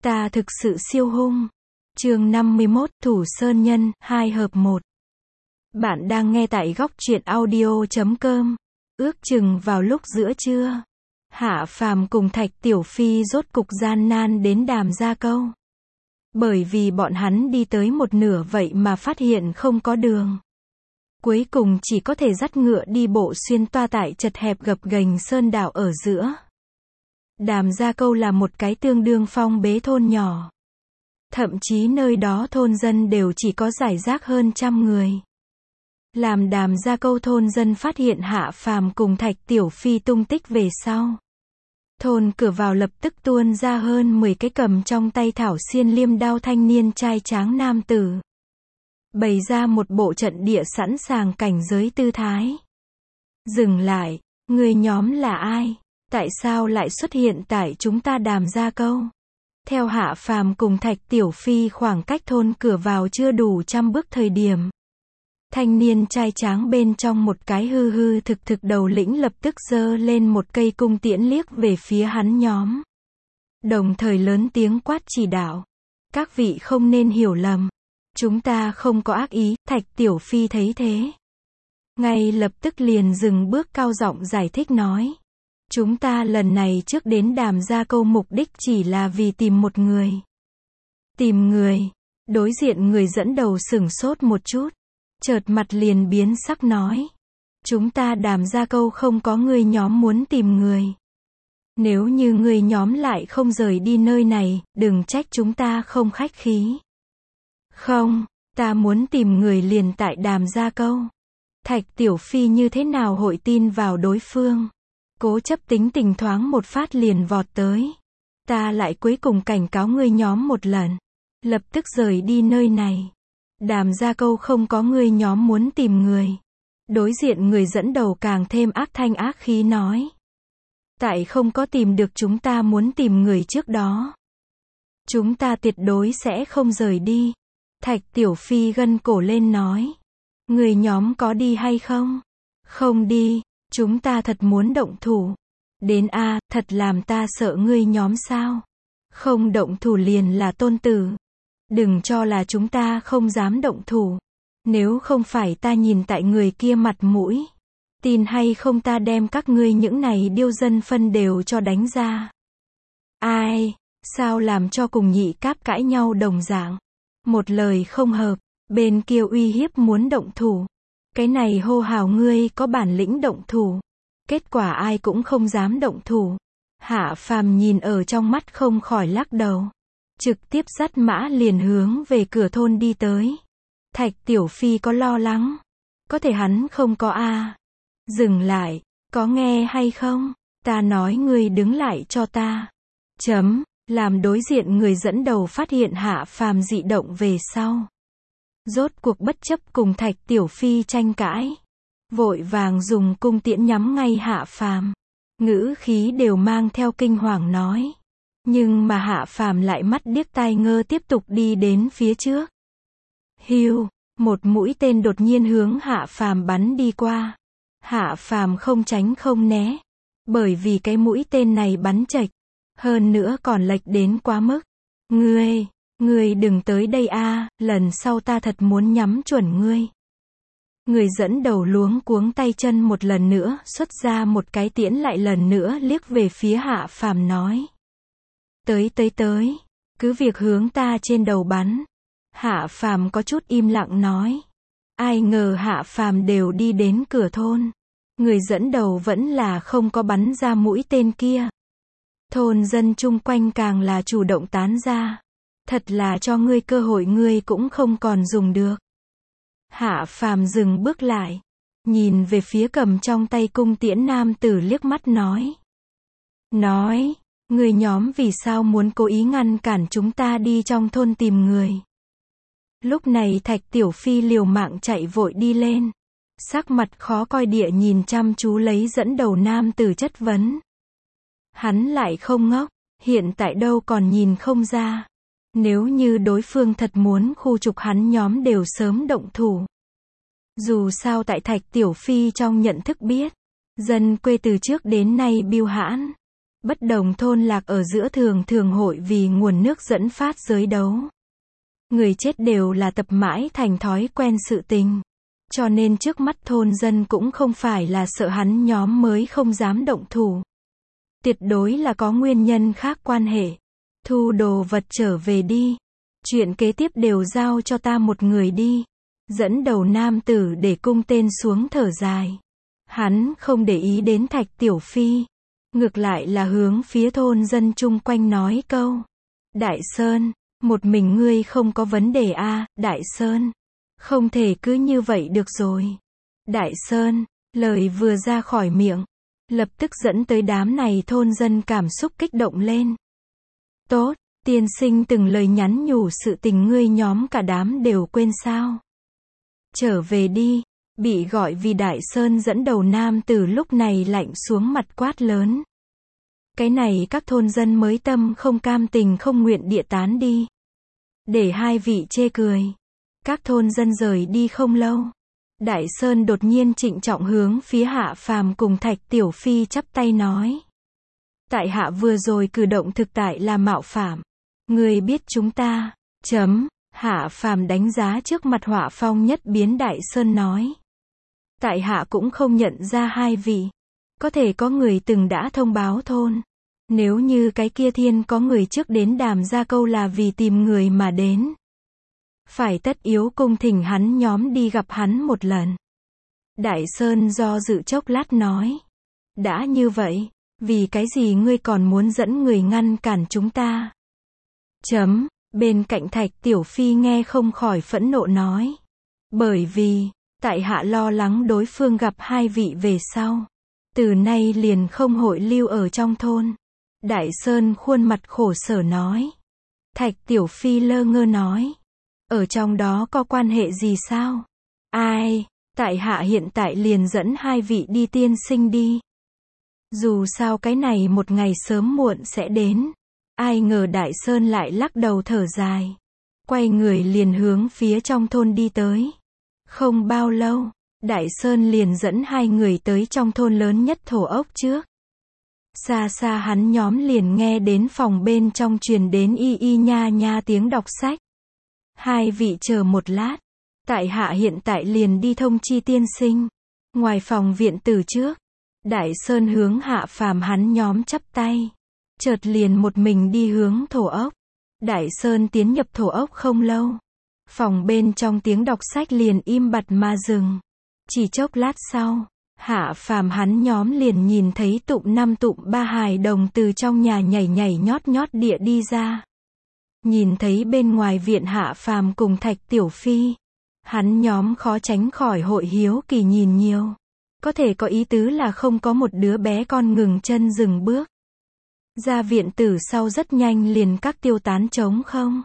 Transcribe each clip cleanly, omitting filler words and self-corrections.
Ta thực sự siêu hung. Chương 51, Thủ Sơn Nhân, 2 hợp 1. Bạn đang nghe tại góc truyện audio.com. Ước chừng vào lúc giữa trưa, Hạ Phàm cùng Thạch Tiểu Phi rốt cục gian nan đến Đàm Gia Câu. Bởi vì bọn hắn đi tới một nửa vậy mà phát hiện không có đường. Cuối cùng chỉ có thể dắt ngựa đi bộ xuyên toa tại chật hẹp gập ghềnh sơn đạo ở giữa. Đàm Gia Câu là một cái tương đương phong bế thôn nhỏ. Thậm chí nơi đó thôn dân đều chỉ có rải rác hơn 100 người. Làm Đàm Gia Câu thôn dân phát hiện Hạ Phàm cùng Thạch Tiểu Phi tung tích về sau. Thôn cửa vào lập tức tuôn ra hơn 10 cái cầm trong tay thảo xiên liêm đao thanh niên trai tráng nam tử. Bày ra một bộ trận địa sẵn sàng cảnh giới tư thái. Dừng lại, người nhóm là ai? Tại sao lại xuất hiện tại chúng ta Đàm Gia Câu? Theo Hạ Phàm cùng Thạch Tiểu Phi khoảng cách thôn cửa vào chưa đủ 100 bước thời điểm. Thanh niên trai tráng bên trong một cái hư hư thực thực đầu lĩnh lập tức giơ lên một cây cung tiễn liếc về phía hắn nhóm. Đồng thời lớn tiếng quát chỉ đạo. Các vị không nên hiểu lầm. Chúng ta không có ác ý. Thạch Tiểu Phi thấy thế, ngay lập tức liền dừng bước cao giọng giải thích nói. Chúng ta lần này trước đến Đàm Gia Câu mục đích chỉ là vì tìm một người. Tìm người? Đối diện người dẫn đầu sửng sốt một chút. Chợt mặt liền biến sắc nói. Chúng ta Đàm Gia Câu không có người nhóm muốn tìm người. Nếu như người nhóm lại không rời đi nơi này, đừng trách chúng ta không khách khí. Không, ta muốn tìm người liền tại Đàm Gia Câu. Thạch Tiểu Phi như thế nào hội tin vào đối phương. Cố chấp tính tình thoáng một phát liền vọt tới. Ta lại cuối cùng cảnh cáo ngươi nhóm một lần. Lập tức rời đi nơi này. Đàm Gia Câu không có ngươi nhóm muốn tìm người. Đối diện người dẫn đầu càng thêm ác thanh ác khí nói. Tại không có tìm được chúng ta muốn tìm người trước đó. Chúng ta tuyệt đối sẽ không rời đi. Thạch Tiểu Phi gân cổ lên nói. Người nhóm có đi hay không? Không đi. Chúng ta thật muốn động thủ. Đến a, thật làm ta sợ ngươi nhóm sao? Không động thủ liền là tôn tử. Đừng cho là chúng ta không dám động thủ. Nếu không phải ta nhìn tại người kia mặt mũi. Tin hay không ta đem các ngươi những này điêu dân phân đều cho đánh ra. Ai? Sao làm cho cùng nhị cáp cãi nhau đồng dạng? Một lời không hợp, bên kia uy hiếp muốn động thủ. Cái này hô hào ngươi có bản lĩnh động thủ. Kết quả ai cũng không dám động thủ. Hạ Phàm nhìn ở trong mắt không khỏi lắc đầu. Trực tiếp dắt mã liền hướng về cửa thôn đi tới. Thạch Tiểu Phi có lo lắng. Có thể hắn không có a. Dừng lại, có nghe hay không? Ta nói ngươi đứng lại cho ta. Làm đối diện người dẫn đầu phát hiện Hạ Phàm dị động về sau. Rốt cuộc bất chấp cùng Thạch Tiểu Phi tranh cãi. Vội vàng dùng cung tiễn nhắm ngay Hạ Phàm. Ngữ khí đều mang theo kinh hoàng nói. Nhưng mà Hạ Phàm lại mắt điếc tai ngơ tiếp tục đi đến phía trước. Hiu, một mũi tên đột nhiên hướng Hạ Phàm bắn đi qua. Hạ Phàm không tránh không né. Bởi vì cái mũi tên này bắn chệch. Hơn nữa còn lệch đến quá mức. Ngươi đừng tới đây a, lần sau ta thật muốn nhắm chuẩn ngươi. Người dẫn đầu luống cuống tay chân một lần nữa, xuất ra một cái tiễn lại lần nữa liếc về phía Hạ Phàm nói. Tới, cứ việc hướng ta trên đầu bắn. Hạ Phàm có chút im lặng nói. Ai ngờ Hạ Phàm đều đi đến cửa thôn. Người dẫn đầu vẫn là không có bắn ra mũi tên kia. Thôn dân chung quanh càng là chủ động tán ra. Thật là cho ngươi cơ hội ngươi cũng không còn dùng được. Hạ Phàm dừng bước lại. Nhìn về phía cầm trong tay cung tiễn nam tử liếc mắt nói. Người nhóm vì sao muốn cố ý ngăn cản chúng ta đi trong thôn tìm người. Lúc này Thạch Tiểu Phi liều mạng chạy vội đi lên. Sắc mặt khó coi địa nhìn chăm chú lấy dẫn đầu nam tử chất vấn. Hắn lại không ngốc, hiện tại đâu còn nhìn không ra. Nếu như đối phương thật muốn khu trục hắn nhóm đều sớm động thủ. Dù sao tại Thạch Tiểu Phi trong nhận thức biết, dân quê từ trước đến nay biêu hãn. Bất đồng thôn lạc ở giữa thường thường hội vì nguồn nước dẫn phát giới đấu. Người chết đều là tập mãi thành thói quen sự tình. Cho nên trước mắt thôn dân cũng không phải là sợ hắn nhóm mới không dám động thủ. Tuyệt đối là có nguyên nhân khác quan hệ. Thu đồ vật trở về đi. Chuyện kế tiếp đều giao cho ta một người đi. Dẫn đầu nam tử để cung tên xuống thở dài. Hắn không để ý đến Thạch Tiểu Phi. Ngược lại là hướng phía thôn dân chung quanh nói câu. Đại Sơn, một mình ngươi không có vấn đề a, Đại Sơn. Không thể cứ như vậy được rồi. Đại Sơn, lời vừa ra khỏi miệng. Lập tức dẫn tới đám này thôn dân cảm xúc kích động lên. Tốt, tiên sinh từng lời nhắn nhủ sự tình ngươi nhóm cả đám đều quên sao. Trở về đi, bị gọi vì Đại Sơn dẫn đầu nam từ lúc này lạnh xuống mặt quát lớn. Cái này các thôn dân mới tâm không cam tình không nguyện địa tán đi. Để hai vị chê cười. Các thôn dân rời đi không lâu. Đại Sơn đột nhiên trịnh trọng hướng phía Hạ Phàm cùng Thạch Tiểu Phi chắp tay nói. Tại hạ vừa rồi cử động thực tại là mạo phạm. Người biết chúng ta. Hạ Phàm đánh giá trước mặt họa phong nhất biến. Đại Sơn nói. Tại hạ cũng không nhận ra hai vị. Có thể có người từng đã thông báo thôn. Nếu như cái kia thiên có người trước đến đàm ra câu là vì tìm người mà đến. Phải tất yếu cung thỉnh hắn nhóm đi gặp hắn một lần. Đại Sơn do dự chốc lát nói. Đã như vậy, vì cái gì ngươi còn muốn dẫn người ngăn cản chúng ta? Bên cạnh Thạch Tiểu Phi nghe không khỏi phẫn nộ nói. Bởi vì, tại hạ lo lắng đối phương gặp hai vị về sau. Từ nay liền không hội lưu ở trong thôn. Đại Sơn khuôn mặt khổ sở nói. Thạch Tiểu Phi lơ ngơ nói. Ở trong đó có quan hệ gì sao? Ai, tại hạ hiện tại liền dẫn hai vị đi tiên sinh đi. Dù sao cái này một ngày sớm muộn sẽ đến. Ai ngờ Đại Sơn lại lắc đầu thở dài. Quay người liền hướng phía trong thôn đi tới. Không bao lâu, Đại Sơn liền dẫn hai người tới trong thôn lớn nhất thổ ốc trước. Xa xa hắn nhóm liền nghe đến phòng bên trong truyền đến y y nha nha tiếng đọc sách. Hai vị chờ một lát. Tại hạ hiện tại liền đi thông chi tiên sinh. Ngoài phòng viện tử trước. Đại Sơn hướng Hạ Phàm hắn nhóm chắp tay. Chợt liền một mình đi hướng thổ ốc. Đại Sơn tiến nhập thổ ốc không lâu. Phòng bên trong tiếng đọc sách liền im bặt mà dừng. Chỉ chốc lát sau. Hạ Phàm hắn nhóm liền nhìn thấy tụm năm tụm ba hài đồng từ trong nhà nhảy nhảy nhót nhót địa đi ra. Nhìn thấy bên ngoài viện Hạ Phàm cùng Thạch Tiểu Phi. Hắn nhóm khó tránh khỏi hội hiếu kỳ nhìn nhiều. Có thể có ý tứ là không có một đứa bé con ngừng chân dừng bước. Ra viện tử sau rất nhanh liền các tiêu tán trống không.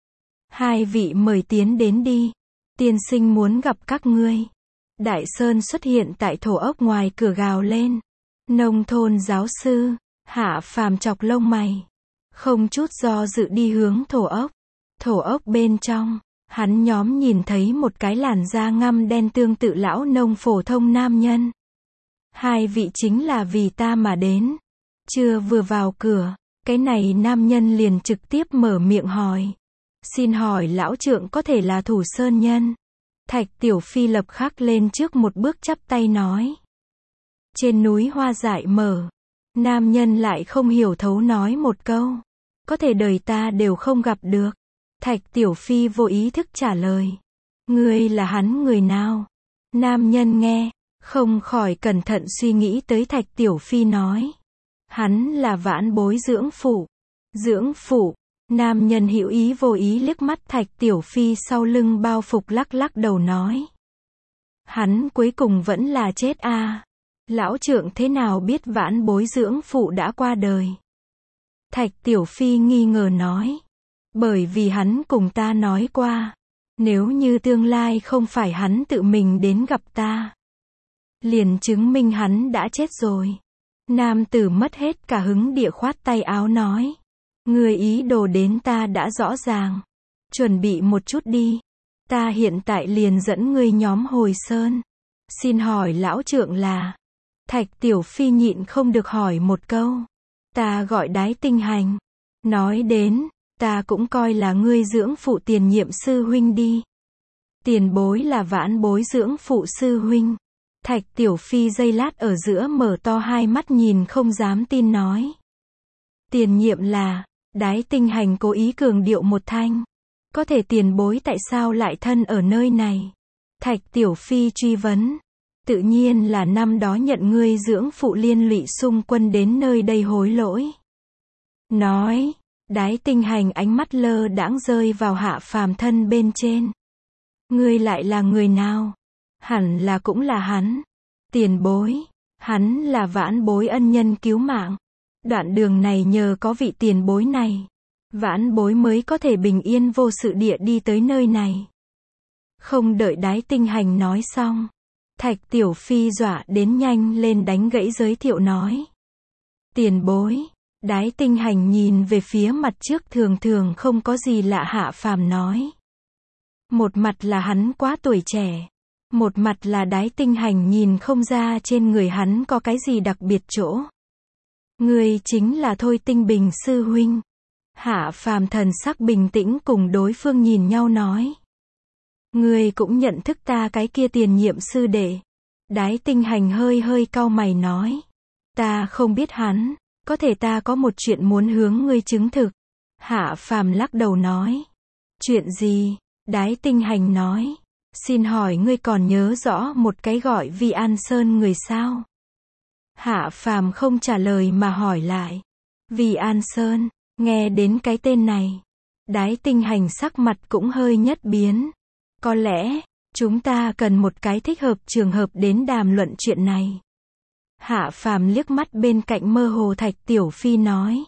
Hai vị mời tiến đến đi. Tiên sinh muốn gặp các ngươi. Đại Sơn xuất hiện tại thổ ốc ngoài cửa gào lên. Nông thôn giáo sư. Hạ Phàm chọc lông mày. Không chút do dự đi hướng thổ ốc. Thổ ốc bên trong. Hắn nhóm nhìn thấy một cái làn da ngăm đen tương tự lão nông phổ thông nam nhân. Hai vị chính là vì ta mà đến. Chưa vừa vào cửa, cái này nam nhân liền trực tiếp mở miệng hỏi. Xin hỏi lão trượng có thể là Thủ Sơn nhân? Thạch Tiểu Phi lập khắc lên trước một bước chắp tay nói. Trên núi hoa dại mở. Nam nhân lại không hiểu thấu nói một câu. Có thể đời ta đều không gặp được. Thạch Tiểu Phi vô ý thức trả lời. Ngươi là hắn người nào? Nam nhân nghe, không khỏi cẩn thận suy nghĩ tới Thạch Tiểu Phi nói. Hắn là Vãn Bối dưỡng phụ. Dưỡng phụ. Nam nhân hữu ý vô ý liếc mắt Thạch Tiểu Phi sau lưng bao phục lắc lắc đầu nói. Hắn cuối cùng vẫn là chết a. Lão trượng thế nào biết Vãn Bối dưỡng phụ đã qua đời? Thạch Tiểu Phi nghi ngờ nói. Bởi vì hắn cùng ta nói qua. Nếu như tương lai không phải hắn tự mình đến gặp ta. Liền chứng minh hắn đã chết rồi. Nam tử mất hết cả hứng địa khoát tay áo nói. Người ý đồ đến ta đã rõ ràng. Chuẩn bị một chút đi. Ta hiện tại liền dẫn ngươi nhóm hồi sơn. Xin hỏi lão trượng là. Thạch Tiểu Phi nhịn không được hỏi một câu. Ta gọi Đái Tinh Hành. Nói đến, ta cũng coi là ngươi dưỡng phụ tiền nhiệm sư huynh đi. Tiền bối là vãn bối dưỡng phụ sư huynh. Thạch Tiểu Phi giây lát ở giữa mở to hai mắt nhìn không dám tin nói. Tiền nhiệm là, Đái Tinh Hành cố ý cường điệu một thanh. Có thể tiền bối tại sao lại thân ở nơi này? Thạch Tiểu Phi truy vấn. Tự nhiên là năm đó nhận ngươi dưỡng phụ liên lụy xung quân đến nơi đây hối lỗi. Nói, Đái Tinh Hành ánh mắt lơ đãng rơi vào Hạ Phàm thân bên trên. Ngươi lại là người nào? Hẳn là cũng là hắn. Tiền bối, hắn là vãn bối ân nhân cứu mạng. Đoạn đường này nhờ có vị tiền bối này, vãn bối mới có thể bình yên vô sự địa đi tới nơi này. Không đợi Đái Tinh Hành nói xong, Thạch Tiểu Phi dọa đến nhanh lên đánh gãy giới thiệu nói. Tiền bối, Đái Tinh Hành nhìn về phía mặt trước thường thường không có gì lạ Hạ Phàm nói. Một mặt là hắn quá tuổi trẻ, một mặt là Đái Tinh Hành nhìn không ra trên người hắn có cái gì đặc biệt chỗ. Ngươi chính là Thôi Tinh Bình sư huynh. Hạ Phàm thần sắc bình tĩnh cùng đối phương nhìn nhau nói. Ngươi cũng nhận thức ta cái kia tiền nhiệm sư đệ. Đái Tinh Hành hơi hơi cau mày nói. Ta không biết hắn, có thể ta có một chuyện muốn hướng ngươi chứng thực. Hạ Phàm lắc đầu nói. Chuyện gì? Đái Tinh Hành nói. Xin hỏi ngươi còn nhớ rõ một cái gọi Vi An Sơn người sao? Hạ Phàm không trả lời mà hỏi lại. Vi An Sơn, nghe đến cái tên này, Đái Tinh Hành sắc mặt cũng hơi nhất biến. Có lẽ, chúng ta cần một cái thích hợp trường hợp đến đàm luận chuyện này. Hạ Phàm liếc mắt bên cạnh mơ hồ Thạch Tiểu Phi nói.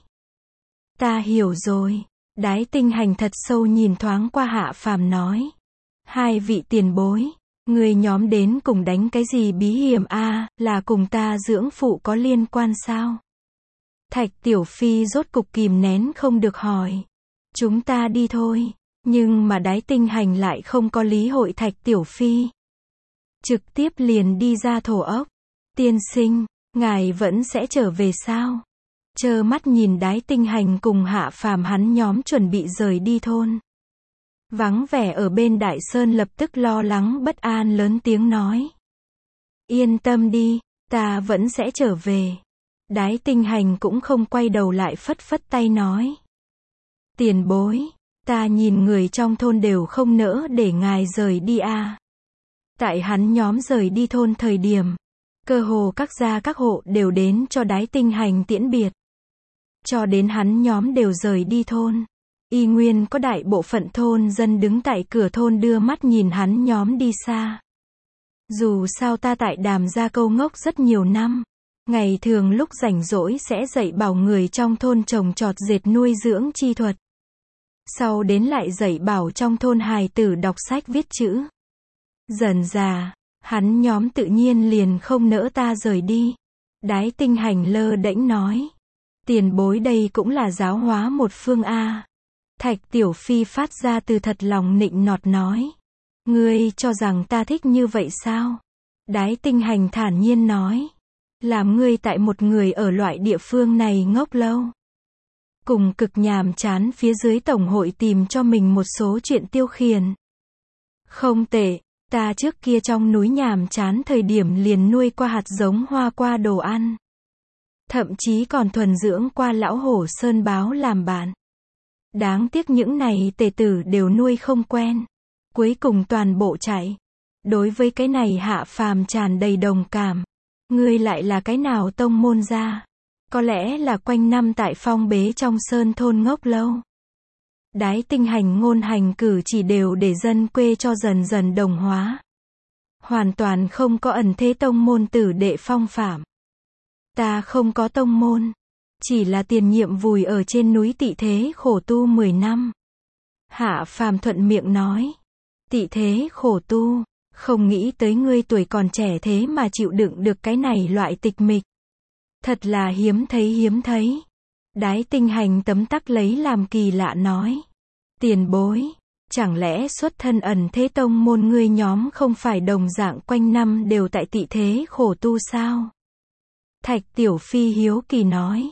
Ta hiểu rồi. Đái Tinh Hành thật sâu nhìn thoáng qua Hạ Phàm nói. Hai vị tiền bối, người nhóm đến cùng đánh cái gì bí hiểm a, là cùng ta dưỡng phụ có liên quan sao? Thạch Tiểu Phi rốt cục kìm nén không được hỏi. Chúng ta đi thôi. Nhưng mà Đái Tinh Hành lại không có lý hội Thạch Tiểu Phi. Trực tiếp liền đi ra thổ ốc. Tiên sinh, ngài vẫn sẽ trở về sao? Trơ mắt nhìn Đái Tinh Hành cùng Hạ Phàm hắn nhóm chuẩn bị rời đi thôn. Vắng vẻ ở bên Đại Sơn lập tức lo lắng bất an lớn tiếng nói. Yên tâm đi, ta vẫn sẽ trở về. Đái Tinh Hành cũng không quay đầu lại phất phất tay nói. Tiền bối, ta nhìn người trong thôn đều không nỡ để ngài rời đi a. Tại hắn nhóm rời đi thôn thời điểm, cơ hồ các gia các hộ đều đến cho Đái Tinh Hành tiễn biệt. Cho đến hắn nhóm đều rời đi thôn, y nguyên có đại bộ phận thôn dân đứng tại cửa thôn đưa mắt nhìn hắn nhóm đi xa. Dù sao ta tại Đàm Gia Câu ngốc rất nhiều năm, ngày thường lúc rảnh rỗi sẽ dạy bảo người trong thôn trồng trọt dệt nuôi dưỡng chi thuật. Sau đến lại dạy bảo trong thôn hài tử đọc sách viết chữ. Dần dà, hắn nhóm tự nhiên liền không nỡ ta rời đi. Đái Tinh Hành lơ đễnh nói. Tiền bối đây cũng là giáo hóa một phương a. Thạch Tiểu Phi phát ra từ thật lòng nịnh nọt nói. Ngươi cho rằng ta thích như vậy sao? Đái Tinh Hành thản nhiên nói. Làm ngươi tại một người ở loại địa phương này ngốc lâu. Cùng cực nhàm chán phía dưới tổng hội tìm cho mình một số chuyện tiêu khiển. Không tệ, ta trước kia trong núi nhàm chán thời điểm liền nuôi qua hạt giống hoa qua đồ ăn. Thậm chí còn thuần dưỡng qua lão hổ sơn báo làm bạn. Đáng tiếc những này tề tử đều nuôi không quen. Cuối cùng toàn bộ chạy. Đối với cái này Hạ Phàm tràn đầy đồng cảm. Ngươi lại là cái nào tông môn ra? Có lẽ là quanh năm tại phong bế trong sơn thôn ngốc lâu. Đái Tinh Hành ngôn hành cử chỉ đều để dân quê cho dần dần đồng hóa. Hoàn toàn không có ẩn thế tông môn tử đệ phong phạm. Ta không có tông môn. Chỉ là tiền nhiệm vùi ở trên núi tị thế khổ tu 10 năm. Hạ Phàm thuận miệng nói. Tị thế khổ tu, không nghĩ tới ngươi tuổi còn trẻ thế mà chịu đựng được cái này loại tịch mịch. Thật là hiếm thấy. Đái Tinh Hành tấm tắc lấy làm kỳ lạ nói. Tiền bối, chẳng lẽ xuất thân ẩn thế tông môn ngươi nhóm không phải đồng dạng quanh năm đều tại tị thế khổ tu sao? Thạch Tiểu Phi hiếu kỳ nói.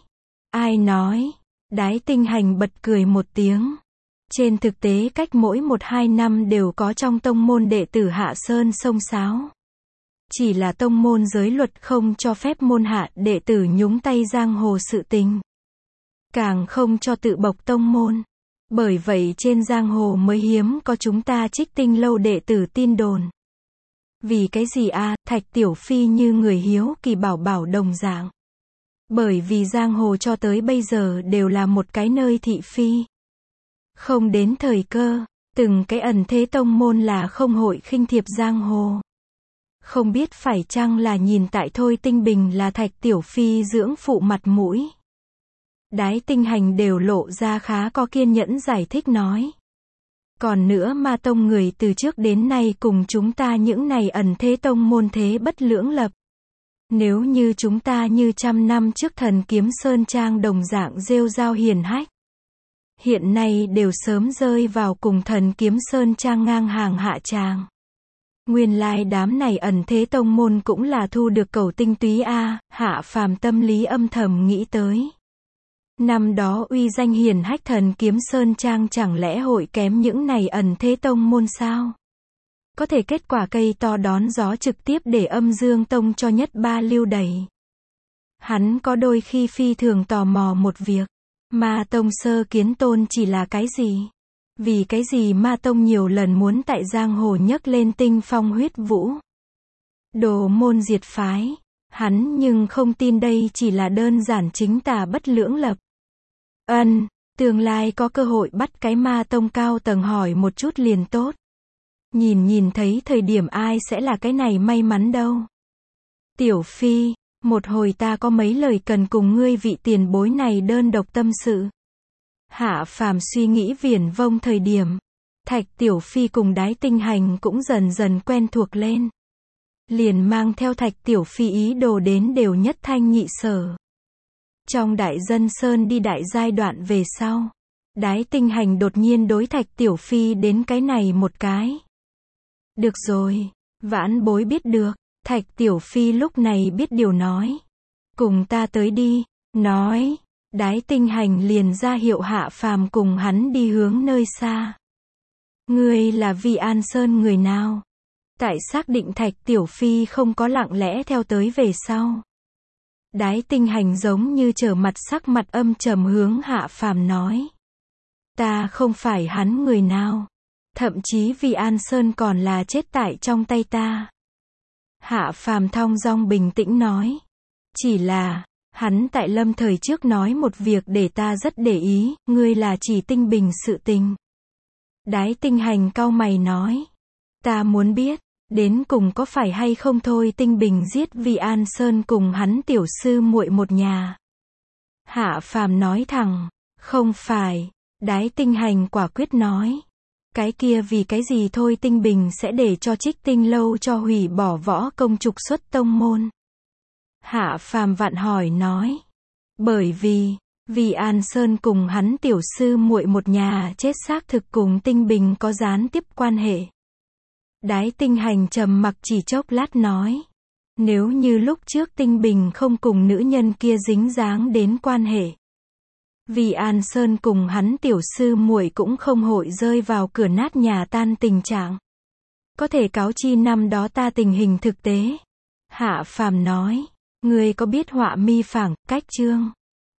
Ai nói? Đái Tinh Hành bật cười một tiếng. Trên thực tế cách mỗi 1-2 năm đều có trong tông môn đệ tử hạ sơn xông xáo. Chỉ là tông môn giới luật không cho phép môn hạ đệ tử nhúng tay giang hồ sự tình. Càng không cho tự bộc tông môn. Bởi vậy trên giang hồ mới hiếm có chúng ta Trích Tinh lâu đệ tử tin đồn. Vì cái gì a? Thạch Tiểu Phi như người hiếu kỳ bảo bảo đồng dạng. Bởi vì giang hồ cho tới bây giờ đều là một cái nơi thị phi. Không đến thời cơ, từng cái ẩn thế tông môn là không hội khinh thiệp giang hồ. Không biết phải chăng là nhìn tại Thôi Tinh Bình là Thạch Tiểu Phi dưỡng phụ mặt mũi. Đái Tinh Hành đều lộ ra khá có kiên nhẫn giải thích nói. Còn nữa ma tông người từ trước đến nay cùng chúng ta những này ẩn thế tông môn thế bất lưỡng lập. Nếu như chúng ta như 100 năm trước Thần Kiếm Sơn Trang đồng dạng rêu rao hiển hách. Hiện nay đều sớm rơi vào cùng Thần Kiếm Sơn Trang ngang hàng hạ tràng. Nguyên lai đám này ẩn thế tông môn cũng là thu được cầu tinh túy a. Hạ phàm tâm lý âm thầm nghĩ tới. Năm đó uy danh hiển hách Thần Kiếm Sơn Trang chẳng lẽ hội kém những này ẩn thế tông môn sao? Có thể kết quả cây to đón gió trực tiếp để Âm Dương Tông cho nhất ba lưu đẩy. Hắn có đôi khi phi thường tò mò một việc. Ma tông sơ kiến tôn chỉ là cái gì? Vì cái gì ma tông nhiều lần muốn tại giang hồ nhấc lên tinh phong huyết vũ? Đồ môn diệt phái. Hắn nhưng không tin đây chỉ là đơn giản chính tà bất lưỡng lập. Tương lai có cơ hội bắt cái ma tông cao tầng hỏi một chút liền tốt. Nhìn thấy thời điểm ai sẽ là cái này may mắn đâu. Tiểu Phi, một hồi ta có mấy lời cần cùng ngươi vị tiền bối này đơn độc tâm sự. Hạ phàm suy nghĩ viển vông thời điểm. Thạch Tiểu Phi cùng Đái Tinh Hành cũng dần dần quen thuộc lên. Liền mang theo Thạch Tiểu Phi ý đồ đến đều nhất thanh nhị sở. Trong đại dân sơn đi đại giai đoạn về sau. Đái Tinh Hành đột nhiên đối Thạch Tiểu Phi đến cái này một cái. Được rồi, vãn bối biết được. Thạch Tiểu Phi lúc này biết điều nói. Cùng ta tới đi, nói. Đái Tinh Hành liền ra hiệu Hạ phàm cùng hắn đi hướng nơi xa. Ngươi là Vi An Sơn người nào? Tại xác định Thạch Tiểu Phi không có lặng lẽ theo tới về sau. Đái Tinh Hành giống như trở mặt sắc mặt âm trầm hướng Hạ phàm nói. Ta không phải hắn người nào. Thậm chí Vi An Sơn còn là chết tại trong tay ta. Hạ phàm thong dong bình tĩnh nói. Chỉ là, hắn tại lâm thời trước nói một việc để ta rất để ý, ngươi là chỉ Tinh Bình sự tình. Đái Tinh Hành cau mày nói. Ta muốn biết, đến cùng có phải hay không thôi Tinh Bình giết Vi An Sơn cùng hắn tiểu sư muội một nhà. Hạ phàm nói thẳng, không phải. Đái Tinh Hành quả quyết nói. Cái kia vì cái gì thôi Tinh Bình sẽ để cho Trích Tinh lâu cho hủy bỏ võ công trục xuất tông môn. Hạ phàm vặn hỏi nói. Bởi vì, Vi An Sơn cùng hắn tiểu sư muội một nhà chết xác thực cùng Tinh Bình có gián tiếp quan hệ. Đái Tinh Hành trầm mặc chỉ chốc lát nói. Nếu như lúc trước Tinh Bình không cùng nữ nhân kia dính dáng đến quan hệ. Vi An Sơn cùng hắn tiểu sư muội cũng không hội rơi vào cửa nát nhà tan tình trạng. Có thể cáo chi năm đó ta tình hình thực tế. Hạ phàm nói. Ngươi có biết họa mi phảng, cách chương.